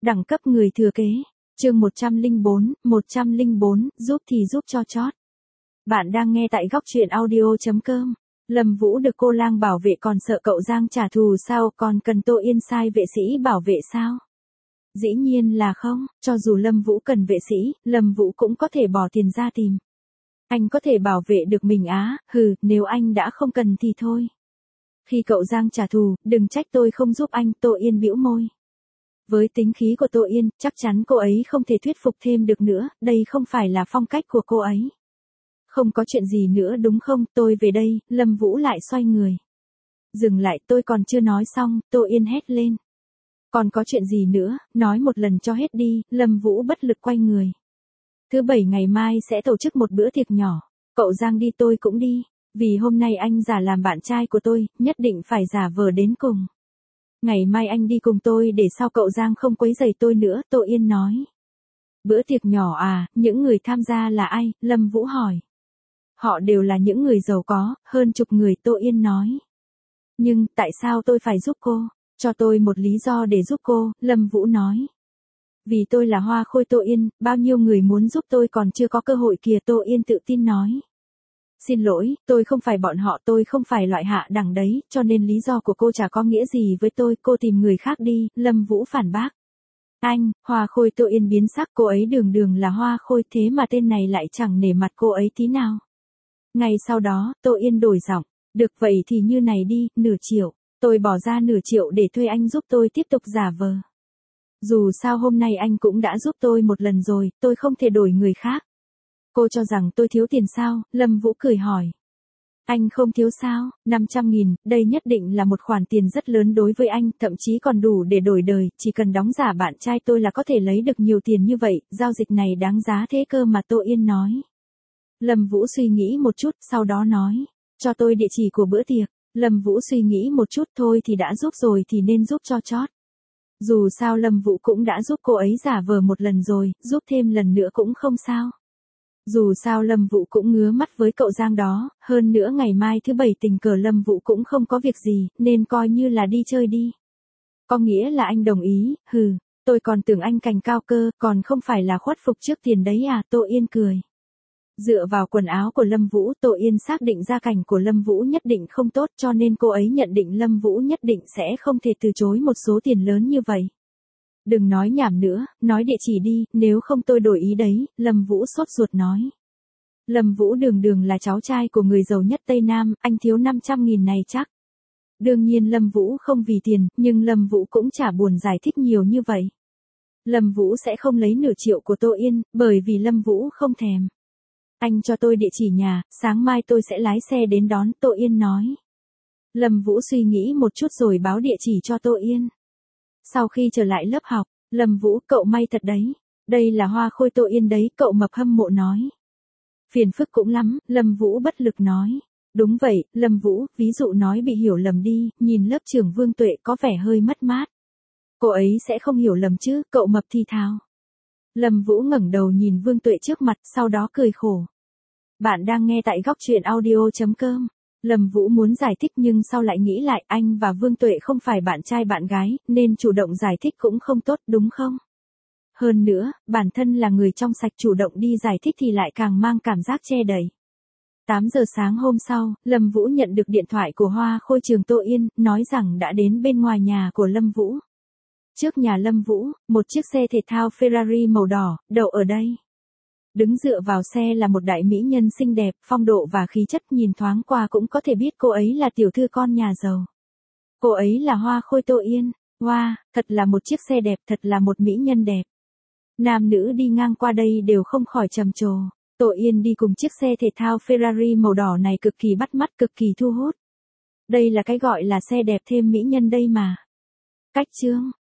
Đẳng cấp người thừa kế. Chương 104, giúp thì giúp cho chót. Bạn đang nghe tại góc truyện audio.com. Lâm Vũ được cô lang bảo vệ còn sợ cậu Giang trả thù sao, còn cần Tô Yên sai vệ sĩ bảo vệ sao? Dĩ nhiên là không, cho dù Lâm Vũ cần vệ sĩ, Lâm Vũ cũng có thể bỏ tiền ra tìm. Anh có thể bảo vệ được mình á, nếu anh đã không cần thì thôi. Khi cậu Giang trả thù, đừng trách tôi không giúp anh, Tô Yên bĩu môi. Với tính khí của Tô Yên, chắc chắn cô ấy không thể thuyết phục thêm được nữa, đây không phải là phong cách của cô ấy. Không có chuyện gì nữa đúng không, tôi về đây, Lâm Vũ lại xoay người. Dừng lại, tôi còn chưa nói xong, Tô Yên hét lên. Còn có chuyện gì nữa, nói một lần cho hết đi, Lâm Vũ bất lực quay người. Thứ Bảy ngày mai sẽ tổ chức một bữa tiệc nhỏ, cậu Giang đi tôi cũng đi, vì hôm nay anh giả làm bạn trai của tôi, nhất định phải giả vờ đến cùng. Ngày mai anh đi cùng tôi để sau cậu Giang không quấy rầy tôi nữa, Tô Yên nói. Bữa tiệc nhỏ à, những người tham gia là ai, Lâm Vũ hỏi. Họ đều là những người giàu có, hơn chục người, Tô Yên nói. Nhưng, tại sao tôi phải giúp cô? Cho tôi một lý do để giúp cô, Lâm Vũ nói. Vì tôi là Hoa Khôi, Tô Yên, bao nhiêu người muốn giúp tôi còn chưa có cơ hội kìa, Tô Yên tự tin nói. Xin lỗi, tôi không phải bọn họ, tôi không phải loại hạ đẳng đấy, cho nên lý do của cô chả có nghĩa gì với tôi, cô tìm người khác đi, Lâm Vũ phản bác. Anh, Hoa Khôi, Tô Yên biến sắc, cô ấy đường là Hoa Khôi thế mà tên này lại chẳng nể mặt cô ấy tí nào. Ngay sau đó, Tô Yên đổi giọng, được vậy thì như này đi, nửa triệu, tôi bỏ ra nửa triệu để thuê anh giúp tôi tiếp tục giả vờ. Dù sao hôm nay anh cũng đã giúp tôi một lần rồi, tôi không thể đổi người khác. Cô cho rằng tôi thiếu tiền sao, Lâm Vũ cười hỏi. Anh không thiếu sao, 500.000, đây nhất định là một khoản tiền rất lớn đối với anh, thậm chí còn đủ để đổi đời, chỉ cần đóng giả bạn trai tôi là có thể lấy được nhiều tiền như vậy, giao dịch này đáng giá thế cơ mà, Tô Yên nói. Lâm Vũ suy nghĩ một chút, sau đó nói, cho tôi địa chỉ của bữa tiệc. Lâm Vũ suy nghĩ một chút, thôi thì đã giúp rồi thì nên giúp cho chót. Dù sao Lâm Vũ cũng đã giúp cô ấy giả vờ một lần rồi, giúp thêm lần nữa cũng không sao. Dù sao Lâm Vũ cũng ngứa mắt với cậu Giang đó, hơn nữa ngày mai thứ Bảy tình cờ Lâm Vũ cũng không có việc gì, nên coi như là đi chơi đi. Có nghĩa là anh đồng ý, tôi còn tưởng anh cành cao cơ, còn không phải là khuất phục trước tiền đấy à, Tô Yên cười. Dựa vào quần áo của Lâm Vũ, Tô Yên xác định gia cảnh của Lâm Vũ nhất định không tốt, cho nên cô ấy nhận định Lâm Vũ nhất định sẽ không thể từ chối một số tiền lớn như vậy. Đừng nói nhảm nữa, nói địa chỉ đi, nếu không tôi đổi ý đấy, Lâm Vũ sốt ruột nói. Lâm Vũ đường là cháu trai của người giàu nhất Tây Nam, anh thiếu 500.000 này chắc. Đương nhiên Lâm Vũ không vì tiền, nhưng Lâm Vũ cũng chả buồn giải thích nhiều như vậy. Lâm Vũ sẽ không lấy nửa triệu của Tô Yên, bởi vì Lâm Vũ không thèm. Anh cho tôi địa chỉ nhà, sáng mai tôi sẽ lái xe đến đón, Tô Yên nói. Lâm Vũ suy nghĩ một chút rồi báo địa chỉ cho Tô Yên. Sau khi trở lại lớp học, Lâm Vũ, cậu may thật đấy. Đây là Hoa Khôi, Tô Yên đấy, cậu mập hâm mộ nói. Phiền phức cũng lắm, Lâm Vũ bất lực nói. Đúng vậy, Lâm Vũ, ví dụ nói bị hiểu lầm đi, nhìn lớp trưởng Vương Tuệ có vẻ hơi mất mát. Cô ấy sẽ không hiểu lầm chứ, cậu mập thi thào. Lâm Vũ ngẩng đầu nhìn Vương Tuệ trước mặt, sau đó cười khổ. Bạn đang nghe tại góc truyện audio.com. Lâm Vũ muốn giải thích nhưng sau lại nghĩ lại, anh và Vương Tuệ không phải bạn trai bạn gái, nên chủ động giải thích cũng không tốt, đúng không? Hơn nữa, bản thân là người trong sạch, chủ động đi giải thích thì lại càng mang cảm giác che đậy. 8 giờ sáng hôm sau, Lâm Vũ nhận được điện thoại của Hoa Khôi trường Tô Yên, nói rằng đã đến bên ngoài nhà của Lâm Vũ. Trước nhà Lâm Vũ, một chiếc xe thể thao Ferrari màu đỏ, đậu ở đây. Đứng dựa vào xe là một đại mỹ nhân xinh đẹp, phong độ và khí chất, nhìn thoáng qua cũng có thể biết cô ấy là tiểu thư con nhà giàu. Cô ấy là Hoa Khôi Tô Yên. Wow, thật là một chiếc xe đẹp, thật là một mỹ nhân đẹp. Nam nữ đi ngang qua đây đều không khỏi trầm trồ. Tô Yên đi cùng chiếc xe thể thao Ferrari màu đỏ này cực kỳ bắt mắt, cực kỳ thu hút. Đây là cái gọi là xe đẹp thêm mỹ nhân đây mà. Cách chương